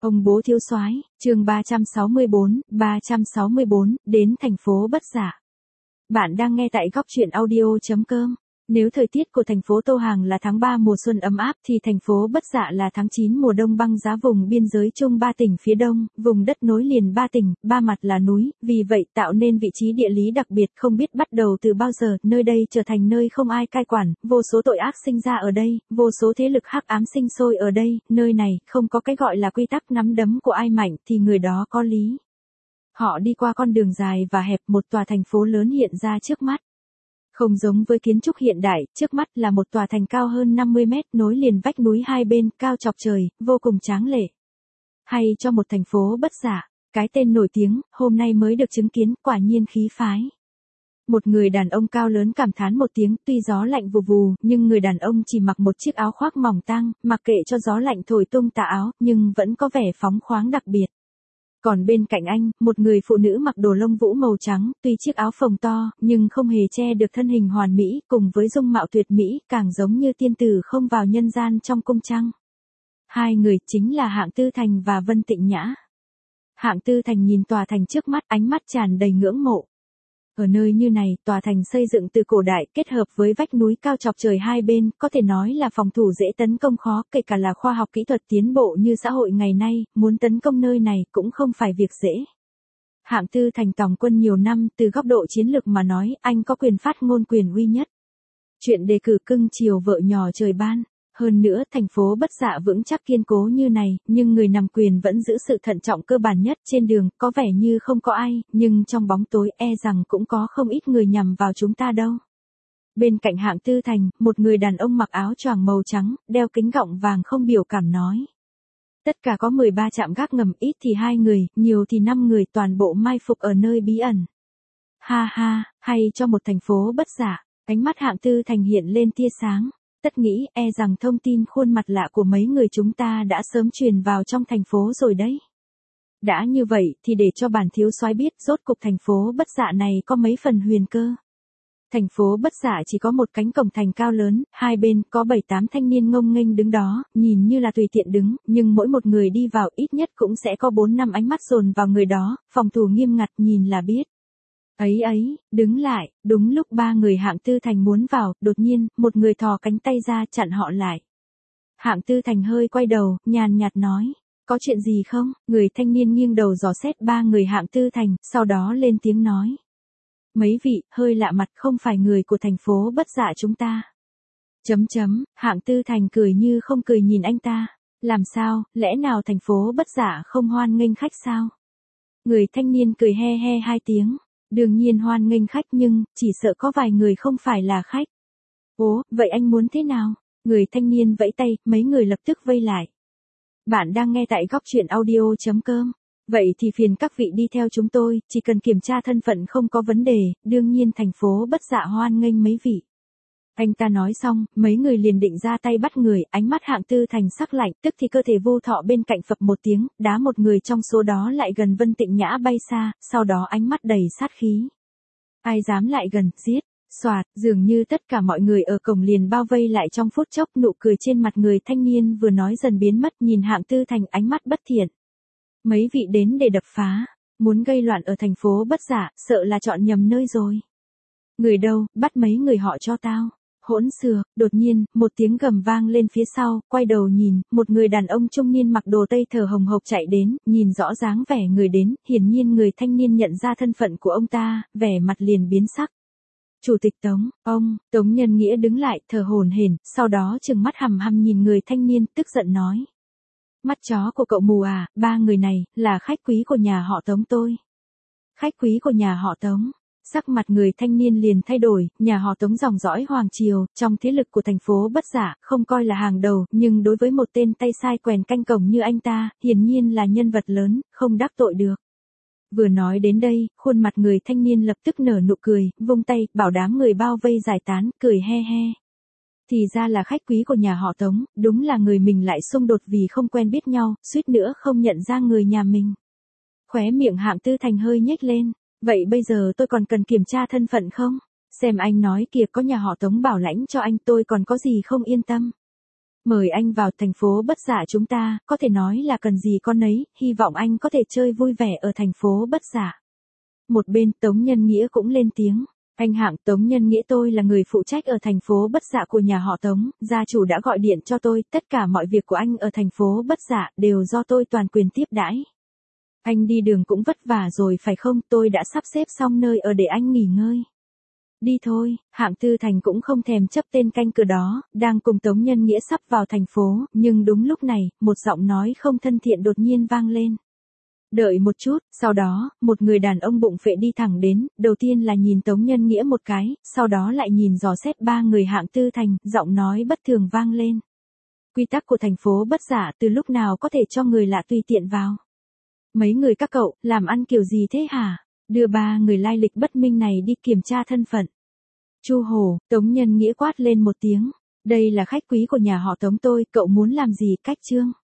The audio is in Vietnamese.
Ông bố thiếu soái, chương 364, đến thành phố Bất Dạ. Bạn đang nghe tại góc truyện audio.com. Nếu thời tiết của thành phố Tô Hàng là tháng 3 mùa xuân ấm áp thì thành phố Bất Dạ là tháng 9 mùa đông băng giá. Vùng biên giới chung 3 tỉnh phía đông, vùng đất nối liền 3 tỉnh, 3 mặt là núi, vì vậy tạo nên vị trí địa lý đặc biệt không biết bắt đầu từ bao giờ, nơi đây trở thành nơi không ai cai quản, vô số tội ác sinh ra ở đây, vô số thế lực hắc ám sinh sôi ở đây, nơi này không có cái gọi là quy tắc nắm đấm của ai mạnh thì người đó có lý. Họ đi qua con đường dài và hẹp, một tòa thành phố lớn hiện ra trước mắt. Không giống với kiến trúc hiện đại, trước mắt là một tòa thành cao hơn 50 mét, nối liền vách núi hai bên, cao chọc trời, vô cùng tráng lệ. Hay cho một thành phố Bất Dạ, cái tên nổi tiếng, hôm nay mới được chứng kiến, quả nhiên khí phái. Một người đàn ông cao lớn cảm thán một tiếng, tuy gió lạnh vù vù, nhưng người đàn ông chỉ mặc một chiếc áo khoác mỏng tang, mặc kệ cho gió lạnh thổi tung tà áo, nhưng vẫn có vẻ phóng khoáng đặc biệt. Còn bên cạnh anh, một người phụ nữ mặc đồ lông vũ màu trắng, tuy chiếc áo phồng to, nhưng không hề che được thân hình hoàn mỹ, cùng với dung mạo tuyệt mỹ, càng giống như tiên tử không vào nhân gian trong cung trăng. Hai người chính là Hạng Tư Thành và Vân Tịnh Nhã. Hạng Tư Thành nhìn tòa thành trước mắt, ánh mắt tràn đầy ngưỡng mộ. Ở nơi như này, tòa thành xây dựng từ cổ đại, kết hợp với vách núi cao chọc trời hai bên, có thể nói là phòng thủ dễ tấn công khó, kể cả là khoa học kỹ thuật tiến bộ như xã hội ngày nay, muốn tấn công nơi này cũng không phải việc dễ. Hạng Tư Thành tòng quân nhiều năm, từ góc độ chiến lược mà nói, anh có quyền phát ngôn quyền uy nhất. Chuyện đề cử cưng chiều vợ nhỏ trời ban. Hơn nữa, thành phố Bất Dạ vững chắc kiên cố như này, nhưng người nắm quyền vẫn giữ sự thận trọng cơ bản nhất. Trên đường, có vẻ như không có ai, nhưng trong bóng tối rằng cũng có không ít người nhằm vào chúng ta đâu. Bên cạnh Hạng Tư Thành, một người đàn ông mặc áo choàng màu trắng, đeo kính gọng vàng không biểu cảm nói. Tất cả có 13 trạm gác ngầm, ít thì 2 người, nhiều thì 5 người, toàn bộ mai phục ở nơi bí ẩn. Ha ha, hay cho một thành phố Bất Dạ. Ánh mắt Hạng Tư Thành hiện lên tia sáng. Tất nghĩ rằng thông tin khuôn mặt lạ của mấy người chúng ta đã sớm truyền vào trong thành phố rồi đấy. Đã như vậy thì để cho bản thiếu soái biết rốt cục thành phố Bất Dạ này có mấy phần huyền cơ. Thành phố Bất Dạ chỉ có một cánh cổng thành cao lớn, hai bên có 7-8 thanh niên ngông nghênh đứng đó, nhìn như là tùy tiện đứng, nhưng mỗi một người đi vào ít nhất cũng sẽ có 4-5 ánh mắt dồn vào người đó, phòng thủ nghiêm ngặt, nhìn là biết. Đứng lại, đúng lúc 3 người Hạng Tư Thành muốn vào, đột nhiên, một người thò cánh tay ra chặn họ lại. Hạng Tư Thành hơi quay đầu, nhàn nhạt nói, có chuyện gì không? Người thanh niên nghiêng đầu dò xét 3 người Hạng Tư Thành, sau đó lên tiếng nói. Mấy vị, hơi lạ mặt, không phải người của thành phố Bất Dạ chúng ta. Hạng Tư Thành cười như không cười nhìn anh ta. Làm sao, lẽ nào thành phố Bất Dạ không hoan nghênh khách sao? Người thanh niên cười he he 2 tiếng. Đương nhiên hoan nghênh khách nhưng, chỉ sợ có vài người không phải là khách. Ố, vậy anh muốn thế nào? Người thanh niên vẫy tay, mấy người lập tức vây lại. Bạn đang nghe tại góc truyện audio.com. Vậy thì phiền các vị đi theo chúng tôi, chỉ cần kiểm tra thân phận không có vấn đề, đương nhiên thành phố Bất Dạ hoan nghênh mấy vị. Anh ta nói xong, mấy người liền định ra tay bắt người, ánh mắt Hạng Tư Thành sắc lạnh, tức thì cơ thể vô thọ bên cạnh phập một tiếng, đá một người trong số đó lại gần Vân Tịnh Nhã bay xa, sau đó ánh mắt đầy sát khí. Ai dám lại gần, giết, xoạt, dường như tất cả mọi người ở cổng liền bao vây lại trong phút chốc, nụ cười trên mặt người thanh niên vừa nói dần biến mất, nhìn Hạng Tư Thành ánh mắt bất thiện. Mấy vị đến để đập phá, muốn gây loạn ở thành phố Bất Dạ, sợ là chọn nhầm nơi rồi. Người đâu, bắt mấy người họ cho tao. Hỗn xược, đột nhiên, một tiếng gầm vang lên phía sau, quay đầu nhìn, một người đàn ông trung niên mặc đồ tây thở hồng hộc chạy đến, nhìn rõ dáng vẻ người đến, hiển nhiên người thanh niên nhận ra thân phận của ông ta, vẻ mặt liền biến sắc. Chủ tịch Tống, Tống Nhân Nghĩa đứng lại, thở hổn hển, sau đó trừng mắt hằm hằm nhìn người thanh niên, tức giận nói. Mắt chó của cậu mù à, 3 người này, là khách quý của nhà họ Tống tôi. Khách quý của nhà họ Tống. Sắc mặt người thanh niên liền thay đổi, nhà họ Tống dòng dõi Hoàng Triều, trong thế lực của thành phố Bất Dạ, không coi là hàng đầu, nhưng đối với một tên tay sai quèn canh cổng như anh ta, hiển nhiên là nhân vật lớn, không đắc tội được. Vừa nói đến đây, khuôn mặt người thanh niên lập tức nở nụ cười, vung tay, bảo đám người bao vây giải tán, cười he he. Thì ra là khách quý của nhà họ Tống, đúng là người mình lại xung đột vì không quen biết nhau, suýt nữa không nhận ra người nhà mình. Khóe miệng Hạng Tư Thành hơi nhếch lên. Vậy bây giờ tôi còn cần kiểm tra thân phận không? Xem anh nói kìa, có nhà họ Tống bảo lãnh cho anh, tôi còn có gì không yên tâm. Mời anh vào thành phố Bất Dạ chúng ta, có thể nói là cần gì con nấy, hy vọng anh có thể chơi vui vẻ ở thành phố Bất Dạ. Một bên Tống Nhân Nghĩa cũng lên tiếng. Anh Hạng, Tống Nhân Nghĩa tôi là người phụ trách ở thành phố Bất Dạ của nhà họ Tống, gia chủ đã gọi điện cho tôi, tất cả mọi việc của anh ở thành phố Bất Dạ đều do tôi toàn quyền tiếp đãi. Anh đi đường cũng vất vả rồi phải không, tôi đã sắp xếp xong nơi ở để anh nghỉ ngơi. Đi thôi, Hạng Tư Thành cũng không thèm chấp tên canh cửa đó, đang cùng Tống Nhân Nghĩa sắp vào thành phố, nhưng đúng lúc này, một giọng nói không thân thiện đột nhiên vang lên. Đợi một chút, sau đó, một người đàn ông bụng phệ đi thẳng đến, đầu tiên là nhìn Tống Nhân Nghĩa một cái, sau đó lại nhìn dò xét ba người Hạng Tư Thành, giọng nói bất thường vang lên. Quy tắc của thành phố Bất Dạ từ lúc nào có thể cho người lạ tùy tiện vào? Mấy người các cậu, làm ăn kiểu gì thế hả? Đưa ba người lai lịch bất minh này đi kiểm tra thân phận. Chu Hổ, Tống Nhân Nghĩa quát lên một tiếng. Đây là khách quý của nhà họ Tống tôi, cậu muốn làm gì cách trương?